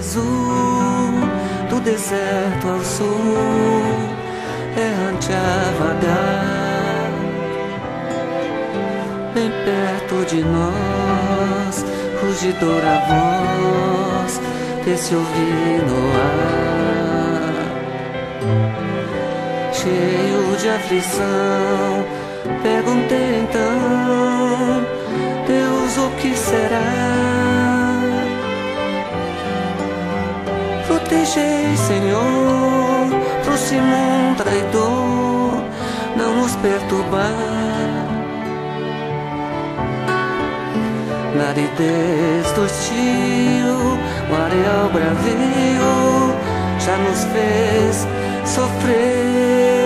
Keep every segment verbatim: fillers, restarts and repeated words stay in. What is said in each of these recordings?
azul, do deserto ao sul, errante a vagar. Bem perto de nós, rugidora voz, fez-se ouvir no ar. Cheio de aflição, perguntei então, Deus, o que será? Protegei, Senhor, próximo um traidor, não nos perturbar. Na aridez do estio, o areal bravio já nos fez sofrer.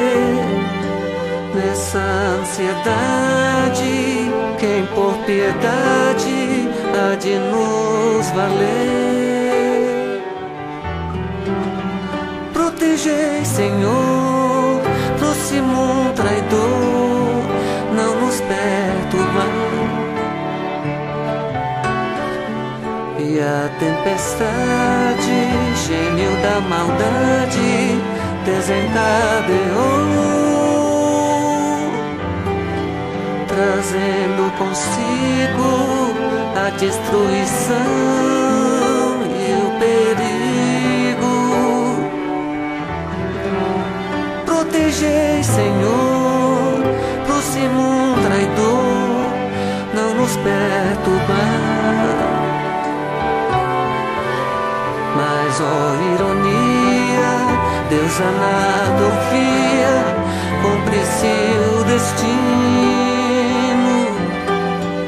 Nessa ansiedade, quem por piedade há de nos valer. Protegei, Senhor, próximo um traidor, não nos perturbar. E a tempestade, gênio da maldade, desencadeou, trazendo consigo a destruição e o perigo. Protegei, Senhor, próximo um traidor, não nos perturbar. Mas, ó ironia, Deus a nada ouvia, cumpre-se o destino.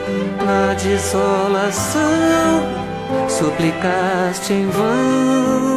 Na desolação, suplicaste em vão.